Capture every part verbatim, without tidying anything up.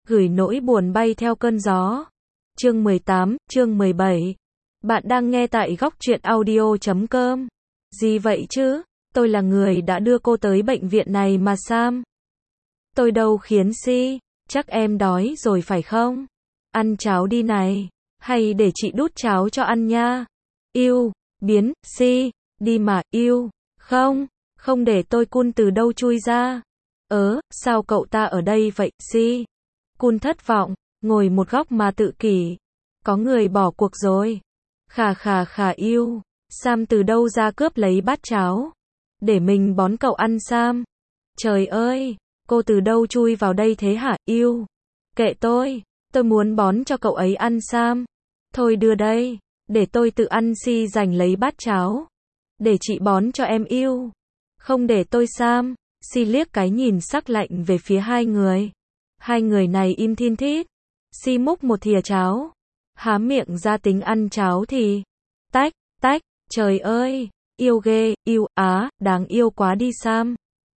gửi nỗi buồn bay theo cơn gió. Chương mười tám, chương mười bảy. Bạn đang nghe tại góc truyện audio chấm com. Gì vậy chứ? Tôi là người đã đưa cô tới bệnh viện này mà Sam. Tôi đâu khiến Si. Chắc em đói rồi phải không? Ăn cháo đi này. Hay để chị đút cháo cho ăn nha. Yêu, biến, Si. Đi mà, yêu. Không, không để tôi Kun từ đâu chui ra. Ớ, sao cậu ta ở đây vậy, Si? Kun thất vọng, ngồi một góc mà tự kỷ. Có người bỏ cuộc rồi. Khà khà khà yêu. Sam từ đâu ra cướp lấy bát cháo. Để mình bón cậu ăn Sam. Trời ơi, cô từ đâu chui vào đây thế hả, yêu? Kệ tôi, tôi muốn bón cho cậu ấy ăn Sam. Thôi đưa đây, để tôi tự ăn. Si giành lấy bát cháo. Để chị bón cho em yêu. Không để tôi Sam. Si liếc cái nhìn sắc lạnh về phía hai người. Hai người này im thin thít. Si múc một thìa cháo. Há miệng ra tính ăn cháo thì tách, tách, trời ơi, yêu ghê, yêu, á, đáng yêu quá đi Sam.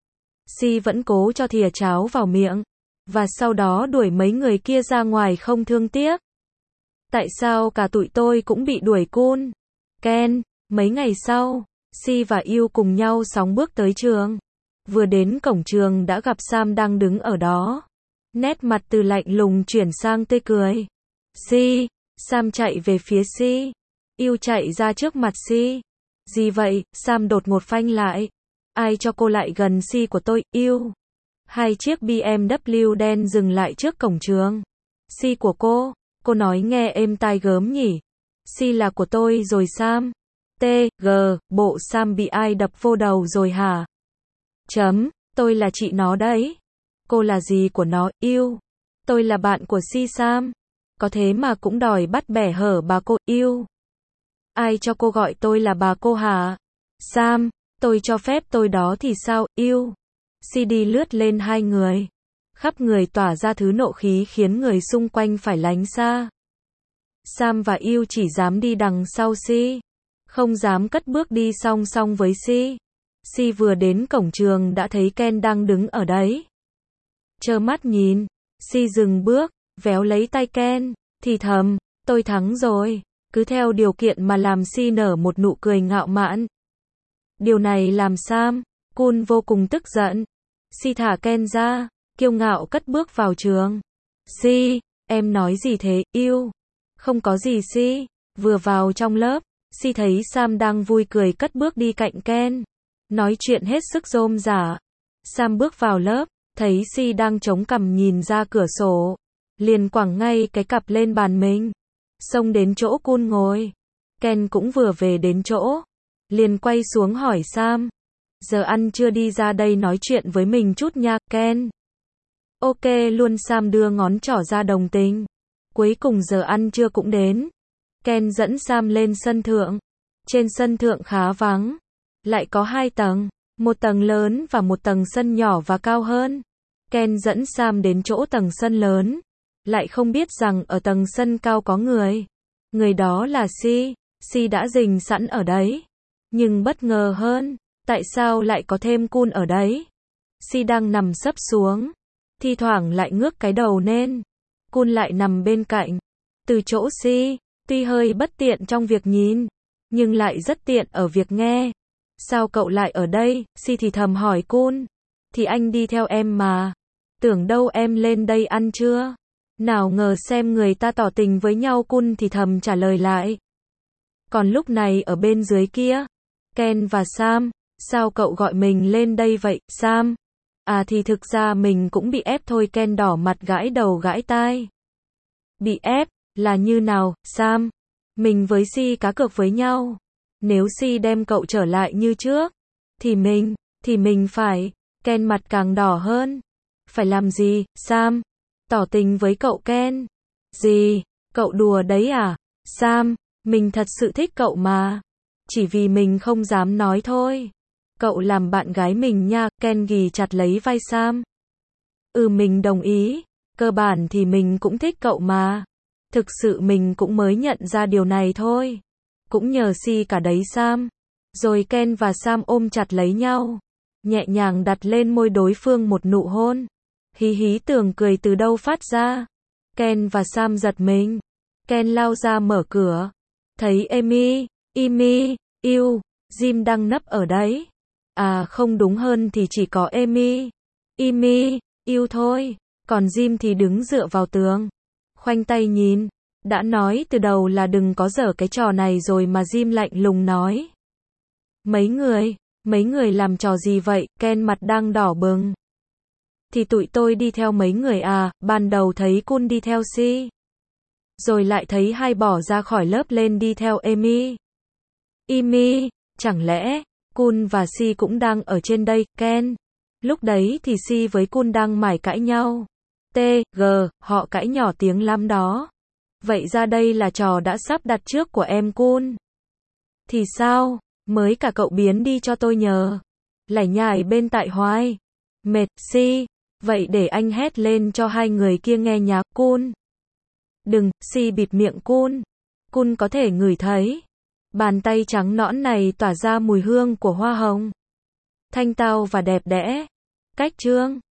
Si vẫn cố cho thìa cháo vào miệng. Và sau đó đuổi mấy người kia ra ngoài không thương tiếc. Tại sao cả tụi tôi cũng bị đuổi Kun? Ken, mấy ngày sau, Si và yêu cùng nhau sóng bước tới trường. Vừa đến cổng trường đã gặp Sam đang đứng ở đó. Nét mặt từ lạnh lùng chuyển sang tươi cười. Si, Sam chạy về phía Si. Yêu chạy ra trước mặt Si. Gì vậy? Sam đột ngột phanh lại. Ai cho cô lại gần Si của tôi, yêu? Hai chiếc bê em vê đen dừng lại trước cổng trường. Si của cô, cô nói nghe êm tai gớm nhỉ. Si là của tôi rồi Sam. T, G, bộ Sam bị ai đập vô đầu rồi hả? Chấm, tôi là chị nó đấy. Cô là gì của nó, yêu? Tôi là bạn của Si Sam. Có thế mà cũng đòi bắt bẻ hở bà cô, yêu. Ai cho cô gọi tôi là bà cô hả? Sam, tôi cho phép tôi đó thì sao, yêu? Si đi lướt lên hai người. Khắp người tỏa ra thứ nộ khí khiến người xung quanh phải lánh xa. Sam và yêu chỉ dám đi đằng sau Si. Không dám cất bước đi song song với Si. Si vừa đến cổng trường đã thấy Ken đang đứng ở đấy. Trơ mắt nhìn, Si dừng bước, véo lấy tay Ken, thì thầm, tôi thắng rồi. Cứ theo điều kiện mà làm. Si nở một nụ cười ngạo mạn. Điều này làm Sam, Kun vô cùng tức giận. Si thả Ken ra, kiêu ngạo cất bước vào trường. Si, em nói gì thế, yêu? Không có gì Si. Vừa vào trong lớp, Si thấy Sam đang vui cười cất bước đi cạnh Ken. Nói chuyện hết sức rôm rả. Sam bước vào lớp, thấy Si đang chống cằm nhìn ra cửa sổ. Liền quẳng ngay cái cặp lên bàn mình. Xông đến chỗ Kun ngồi. Ken cũng vừa về đến chỗ. Liền quay xuống hỏi Sam. Giờ ăn chưa, đi ra đây nói chuyện với mình chút nha, Ken. Ok luôn. Sam đưa ngón trỏ ra đồng tình. Cuối cùng giờ ăn trưa cũng đến. Ken dẫn Sam lên sân thượng. Trên sân thượng khá vắng. Lại có hai tầng. Một tầng lớn và một tầng sân nhỏ và cao hơn. Ken dẫn Sam đến chỗ tầng sân lớn. Lại không biết rằng ở tầng sân cao có người. Người đó là Si. Si đã rình sẵn ở đấy. Nhưng bất ngờ hơn, tại sao lại có thêm Kun ở đấy? Si đang nằm sấp xuống. Thi thoảng lại ngước cái đầu lên. Kun lại nằm bên cạnh. Từ chỗ Si, tuy hơi bất tiện trong việc nhìn, nhưng lại rất tiện ở việc nghe. Sao cậu lại ở đây? Si thì thầm hỏi Kun. Thì anh đi theo em mà. Tưởng đâu em lên đây ăn trưa. Nào ngờ xem người ta tỏ tình với nhau. Kun thì thầm trả lời lại. Còn lúc này ở bên dưới kia, Ken và Sam, sao cậu gọi mình lên đây vậy, Sam? À thì thực ra mình cũng bị ép thôi. Ken đỏ mặt gãi đầu gãi tai. Bị ép, là như nào, Sam? Mình với Si cá cược với nhau. Nếu Si đem cậu trở lại như trước, thì mình, thì mình phải. Ken mặt càng đỏ hơn. Phải làm gì, Sam? Tỏ tình với cậu Ken. Gì? Cậu đùa đấy à? Sam, mình thật sự thích cậu mà. Chỉ vì mình không dám nói thôi. Cậu làm bạn gái mình nha. Ken ghì chặt lấy vai Sam. Ừ mình đồng ý. Cơ bản thì mình cũng thích cậu mà. Thực sự mình cũng mới nhận ra điều này thôi. Cũng nhờ Si cả đấy Sam. Rồi Ken và Sam ôm chặt lấy nhau. Nhẹ nhàng đặt lên môi đối phương một nụ hôn. Hí hí tưởng cười từ đâu phát ra. Ken và Sam giật mình. Ken lao ra mở cửa. Thấy Amy, Amy, yêu, Jim đang nấp ở đấy. À không, đúng hơn thì chỉ có Amy, Amy, yêu thôi. Còn Jim thì đứng dựa vào tường, khoanh tay nhìn. Đã nói từ đầu là đừng có giở cái trò này rồi mà Jim lạnh lùng nói. Mấy người, mấy người làm trò gì vậy? Ken mặt đang đỏ bừng. Thì tụi tôi đi theo mấy người à, ban đầu thấy Kun đi theo Si. Rồi lại thấy hai bỏ ra khỏi lớp lên đi theo Amy. Amy, chẳng lẽ Kun và Si cũng đang ở trên đây, Ken? Lúc đấy thì Si với Kun đang mải cãi nhau. T, G, họ cãi nhỏ tiếng lắm đó. Vậy ra đây là trò đã sắp đặt trước của em Kun. Thì sao? Mới cả cậu biến đi cho tôi nhờ. Lải nhải bên tại hoài. Mệt, Si. Vậy để anh hét lên cho hai người kia nghe nhá, Kun. Đừng, Si bịt miệng Kun. Kun có thể ngửi thấy. Bàn tay trắng nõn này tỏa ra mùi hương của hoa hồng. Thanh tao và đẹp đẽ. Cách trương.